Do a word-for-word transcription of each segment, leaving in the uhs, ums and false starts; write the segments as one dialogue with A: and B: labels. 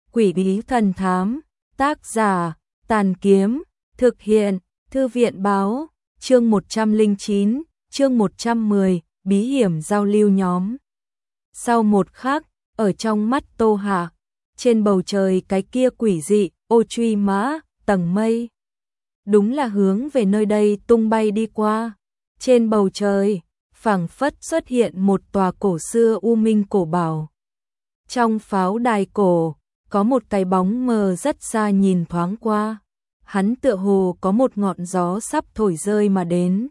A: Quỷ bí thần thám, tác giả, Tàn Kiếm, thực hiện, Thư viện báo, chương một trăm lẻ chín, chương một trăm mười, bí hiểm giao lưu nhóm. Sau một khắc, ở trong mắt Tô Hạ, trên bầu trời cái kia quỷ dị, ô truy mã, tầng mây. Đúng là hướng về nơi đây tung bay đi qua. Trên bầu trời, phảng phất xuất hiện một tòa cổ xưa u minh cổ bảo. Trong pháo đài cổ, có một cái bóng mờ rất xa nhìn thoáng qua. Hắn tựa hồ có một ngọn gió sắp thổi rơi mà đến.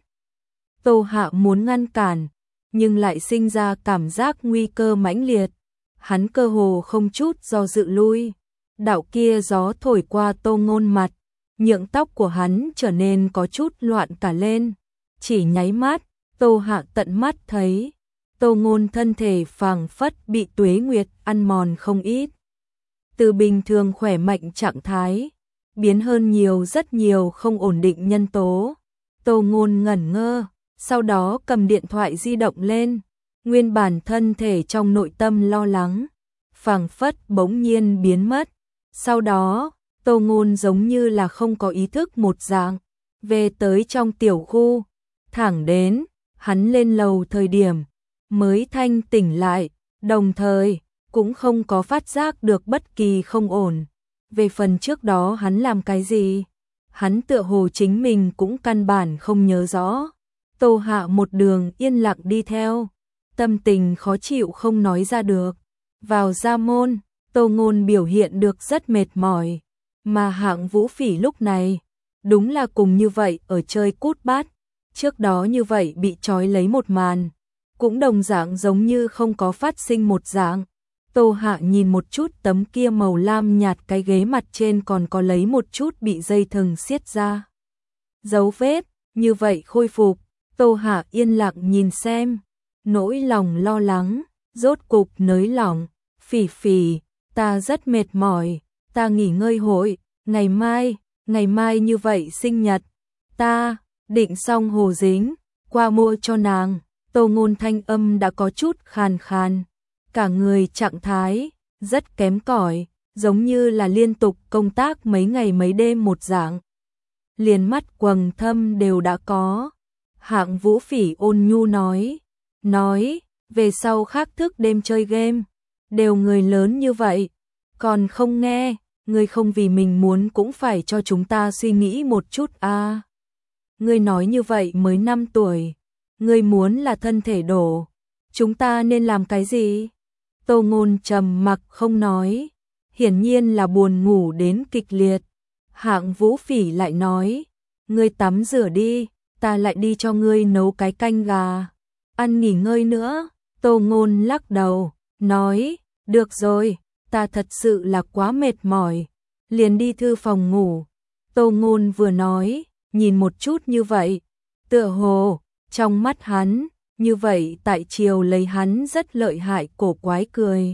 A: Tô Hạ muốn ngăn cản, nhưng lại sinh ra cảm giác nguy cơ mãnh liệt. Hắn cơ hồ không chút do dự lui. Đạo kia gió thổi qua Tô Ngôn mặt, nhượng tóc của hắn trở nên có chút loạn cả lên. Chỉ nháy mắt, Tô Hạ tận mắt thấy, Tô Ngôn thân thể phảng phất bị tuế nguyệt ăn mòn không ít. Từ bình thường khỏe mạnh trạng thái, biến hơn nhiều rất nhiều không ổn định nhân tố. Tô Ngôn ngẩn ngơ, sau đó cầm điện thoại di động lên, nguyên bản thân thể trong nội tâm lo lắng, phảng phất bỗng nhiên biến mất. Sau đó, Tô Ngôn giống như là không có ý thức một dạng, về tới trong tiểu khu, thẳng đến, hắn lên lầu thời điểm, mới thanh tỉnh lại, đồng thời, cũng không có phát giác được bất kỳ không ổn. Về phần trước đó hắn làm cái gì, hắn tựa hồ chính mình cũng căn bản không nhớ rõ. Tô Hạ một đường yên lặng đi theo, tâm tình khó chịu không nói ra được. Vào ra môn, Tô Ngôn biểu hiện được rất mệt mỏi, mà Hạng Vũ Phỉ lúc này, đúng là cùng như vậy ở chơi cút bát, trước đó như vậy bị trói lấy một màn, cũng đồng dạng giống như không có phát sinh một dạng. Tô Hạ nhìn một chút tấm kia màu lam nhạt cái ghế mặt trên còn có lấy một chút bị dây thừng siết ra. Dấu vết, như vậy khôi phục, Tô Hạ yên lặng nhìn xem, nỗi lòng lo lắng, rốt cục nới lỏng. Phỉ Phỉ, ta rất mệt mỏi, ta nghỉ ngơi hội, ngày mai, ngày mai như vậy sinh nhật, ta định xong hồ dính, qua mua cho nàng. Tô Ngôn thanh âm đã có chút khàn khàn, cả người trạng thái rất kém cỏi, giống như là liên tục công tác mấy ngày mấy đêm một dạng. Liền mắt quầng thâm đều đã có. Hạng Vũ Phỉ ôn nhu nói, nói, về sau khác thức đêm chơi game, đều người lớn như vậy, còn không nghe, ngươi không vì mình muốn cũng phải cho chúng ta suy nghĩ một chút a. À. Ngươi nói như vậy mới năm tuổi, ngươi muốn là thân thể đổ, chúng ta nên làm cái gì? Tô Ngôn trầm mặc không nói, hiển nhiên là buồn ngủ đến kịch liệt. Hạng Vũ Phỉ lại nói, ngươi tắm rửa đi, ta lại đi cho ngươi nấu cái canh gà, ăn nghỉ ngơi nữa. Tô Ngôn lắc đầu, nói, được rồi, ta thật sự là quá mệt mỏi, liền đi thư phòng ngủ. Tô Ngôn vừa nói, nhìn một chút như vậy, tựa hồ, trong mắt hắn, như vậy tại chiều lấy hắn rất lợi hại cổ quái cười.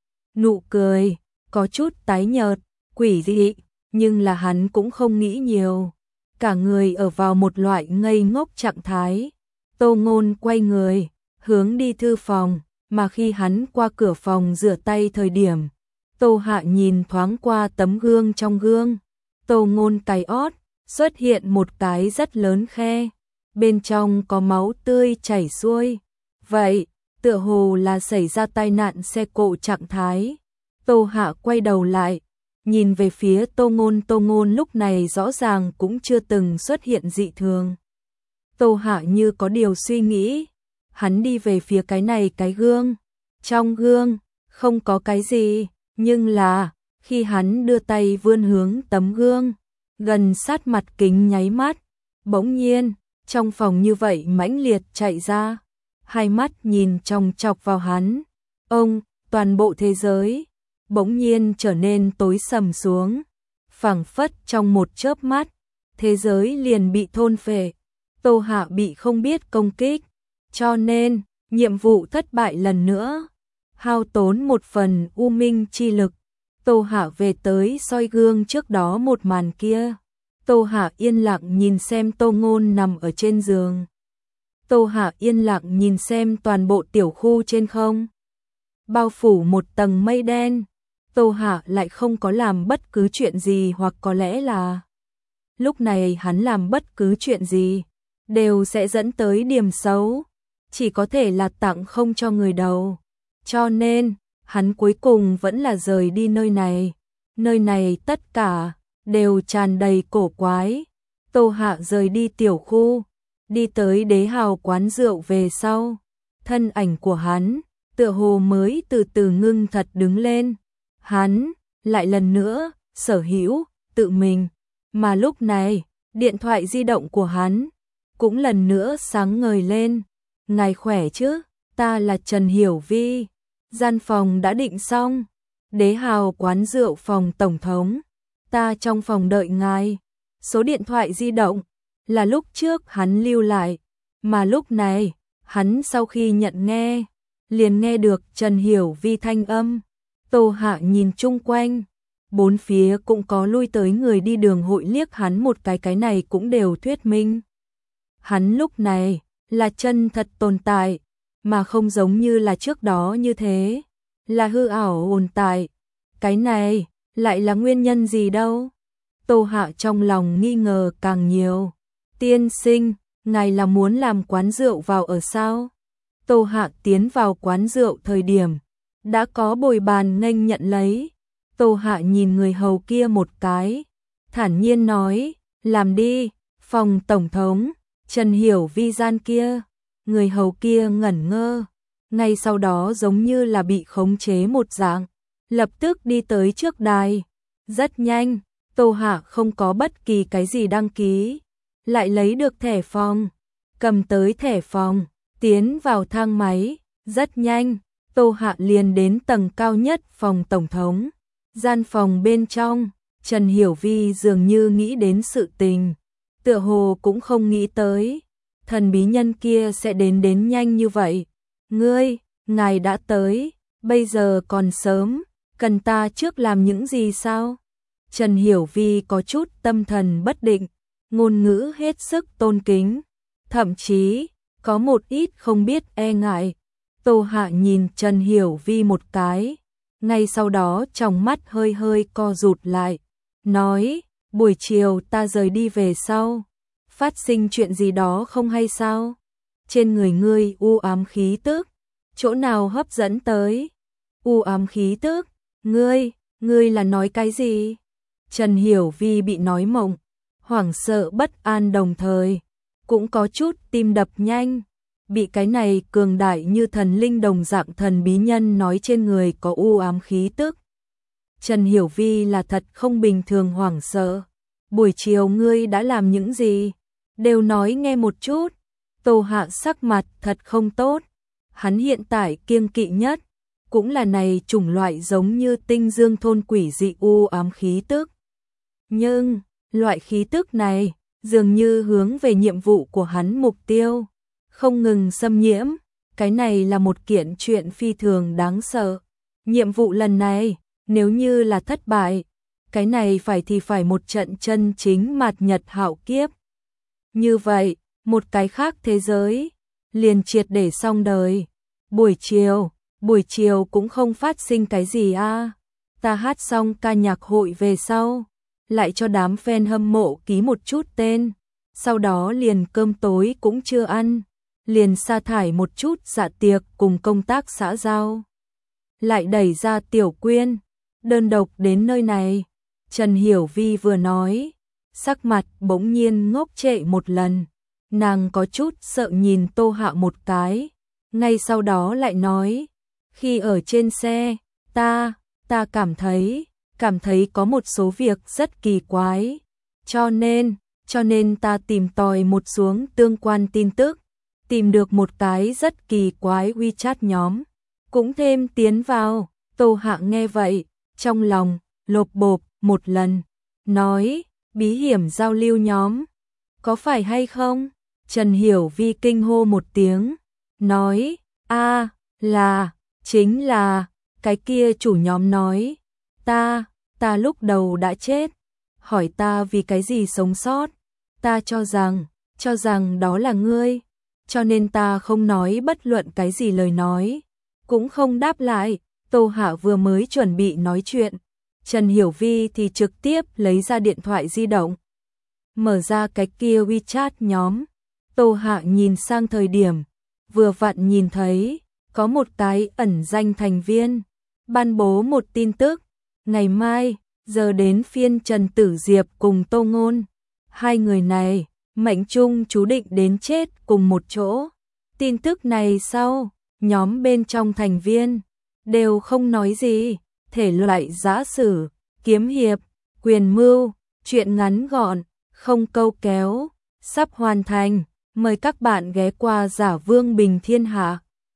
A: Nụ cười, có chút tái nhợt, quỷ dị, nhưng là hắn cũng không nghĩ nhiều. Cả người ở vào một loại ngây ngốc trạng thái. Tô Ngôn quay người, hướng đi thư phòng, mà khi hắn qua cửa phòng rửa tay thời điểm, Tô Hạ nhìn thoáng qua tấm gương trong gương. Tô Ngôn cày ót, xuất hiện một cái rất lớn khe, bên trong có máu tươi chảy xuôi. Vậy, tựa hồ là xảy ra tai nạn xe cộ trạng thái. Tô Hạ quay đầu lại, nhìn về phía Tô Ngôn. Tô Ngôn lúc này rõ ràng cũng chưa từng xuất hiện dị thường. Tô Hạ như có điều suy nghĩ, hắn đi về phía cái này cái gương. Trong gương, không có cái gì, nhưng là, khi hắn đưa tay vươn hướng tấm gương, gần sát mặt kính nháy mắt, bỗng nhiên, trong phòng như vậy mãnh liệt chạy ra, hai mắt nhìn chòng chọc vào hắn. Ông, toàn bộ thế giới, bỗng nhiên trở nên tối sầm xuống, phảng phất trong một chớp mắt, thế giới liền bị thôn phệ. Tô Hạ bị không biết công kích, cho nên, nhiệm vụ thất bại lần nữa, hao tốn một phần u minh chi lực. Tô Hạ về tới soi gương trước đó một màn kia. Tô Hạ yên lặng nhìn xem Tô Ngôn nằm ở trên giường. Tô Hạ yên lặng nhìn xem toàn bộ tiểu khu trên không bao phủ một tầng mây đen. Tô Hạ lại không có làm bất cứ chuyện gì, hoặc có lẽ là lúc này hắn làm bất cứ chuyện gì đều sẽ dẫn tới điểm xấu, chỉ có thể là tặng không cho người đầu. Cho nên, hắn cuối cùng vẫn là rời đi nơi này. Nơi này tất cả đều tràn đầy cổ quái. Tô Hạ rời đi tiểu khu, đi tới Đế Hào quán rượu về sau, thân ảnh của hắn tựa hồ mới từ từ ngưng thật đứng lên. Hắn lại lần nữa sở hữu tự mình, mà lúc này, điện thoại di động của hắn cũng lần nữa sáng ngời lên. Ngài khỏe chứ? Ta là Trần Hiểu Vi. Gian phòng đã định xong. Đế Hào quán rượu phòng tổng thống. Ta trong phòng đợi ngài. Số điện thoại di động là lúc trước hắn lưu lại, mà lúc này, hắn sau khi nhận nghe, liền nghe được Trần Hiểu Vi thanh âm. Tô Hạ nhìn chung quanh, bốn phía cũng có lui tới người đi đường, hội liếc hắn một cái, cái này cũng đều thuyết minh hắn lúc này là chân thật tồn tại, mà không giống như là trước đó như thế, là hư ảo tồn tại. Cái này lại là nguyên nhân gì đâu? Tô Hạ trong lòng nghi ngờ càng nhiều. Tiên sinh, ngài là muốn làm quán rượu vào ở sao? Tô Hạ tiến vào quán rượu thời điểm đã có bồi bàn nghênh nhận lấy. Tô Hạ nhìn người hầu kia một cái, thản nhiên nói, làm đi. Phòng tổng thống, Trần Hiểu Vi gian kia. Người hầu kia ngẩn ngơ, ngay sau đó giống như là bị khống chế một dạng, lập tức đi tới trước đài. Rất nhanh, Tô Hạ không có bất kỳ cái gì đăng ký, lại lấy được thẻ phòng, cầm tới thẻ phòng, tiến vào thang máy. Rất nhanh, Tô Hạ liền đến tầng cao nhất phòng tổng thống. Gian phòng bên trong, Trần Hiểu Vi dường như nghĩ đến sự tình, tựa hồ cũng không nghĩ tới thần bí nhân kia sẽ đến đến nhanh như vậy. Ngươi, ngài đã tới, bây giờ còn sớm, cần ta trước làm những gì sao? Trần Hiểu Vi có chút tâm thần bất định, ngôn ngữ hết sức tôn kính, thậm chí có một ít không biết e ngại. Tô Hạ nhìn Trần Hiểu Vi một cái, ngay sau đó trong mắt hơi hơi co rụt lại, nói, buổi chiều ta rời đi về sau, phát sinh chuyện gì đó không hay sao? Trên người ngươi u ám khí tức, chỗ nào hấp dẫn tới? U ám khí tức, ngươi, ngươi là nói cái gì? Trần Hiểu Vi bị nói mộng, hoảng sợ bất an đồng thời, cũng có chút tim đập nhanh, bị cái này cường đại như thần linh đồng dạng thần bí nhân nói trên người có u ám khí tức. Trần Hiểu Vi là thật không bình thường hoảng sợ. Buổi chiều ngươi đã làm những gì? Đều nói nghe một chút. Tô Hạ sắc mặt thật không tốt. Hắn hiện tại kiêng kỵ nhất cũng là này chủng loại giống như tinh dương thôn quỷ dị u ám khí tức. Nhưng, loại khí tức này dường như hướng về nhiệm vụ của hắn mục tiêu, không ngừng xâm nhiễm. Cái này là một kiện chuyện phi thường đáng sợ. Nhiệm vụ lần này, nếu như là thất bại, cái này phải thì phải một trận chân chính mạt nhật hạo kiếp. Như vậy, một cái khác thế giới, liền triệt để xong đời. Buổi chiều, buổi chiều cũng không phát sinh cái gì a. À. Ta hát xong ca nhạc hội về sau, lại cho đám fan hâm mộ ký một chút tên, sau đó liền cơm tối cũng chưa ăn, liền sa thải một chút dạ tiệc cùng công tác xã giao. Lại đẩy ra Tiểu Quyên, đơn độc đến nơi này. Trần Hiểu Vi vừa nói, sắc mặt bỗng nhiên ngốc trệ một lần, nàng có chút sợ nhìn Tô Hạ một cái, ngay sau đó lại nói, khi ở trên xe, ta, ta cảm thấy, cảm thấy có một số việc rất kỳ quái, cho nên, cho nên ta tìm tòi một xuống tương quan tin tức, tìm được một cái rất kỳ quái WeChat nhóm, cũng thêm tiến vào. Tô Hạ nghe vậy, trong lòng lộp bộp một lần, nói, bí hiểm giao lưu nhóm, có phải hay không? Trần Hiểu Vi kinh hô một tiếng, nói, a, là, chính là, cái kia chủ nhóm nói, ta, ta lúc đầu đã chết, hỏi ta vì cái gì sống sót, ta cho rằng, cho rằng đó là ngươi, cho nên ta không nói bất luận cái gì lời nói, cũng không đáp lại. Tô Hạ vừa mới chuẩn bị nói chuyện, Trần Hiểu Vi thì trực tiếp lấy ra điện thoại di động. Mở ra cái kia WeChat nhóm, Tô Hạ nhìn sang thời điểm, vừa vặn nhìn thấy, có một cái ẩn danh thành viên, ban bố một tin tức, ngày mai, giờ đến phiên Trần Tử Diệp cùng Tô Ngôn. Hai người này, mệnh chung chú định đến chết cùng một chỗ. Tin tức này sau, nhóm bên trong thành viên, đều không nói gì, thể loại giã sử, kiếm hiệp, quyền mưu, chuyện ngắn gọn, không câu kéo, sắp hoàn thành, mời các bạn ghé qua Giả Vương Bình Thiên Hạ.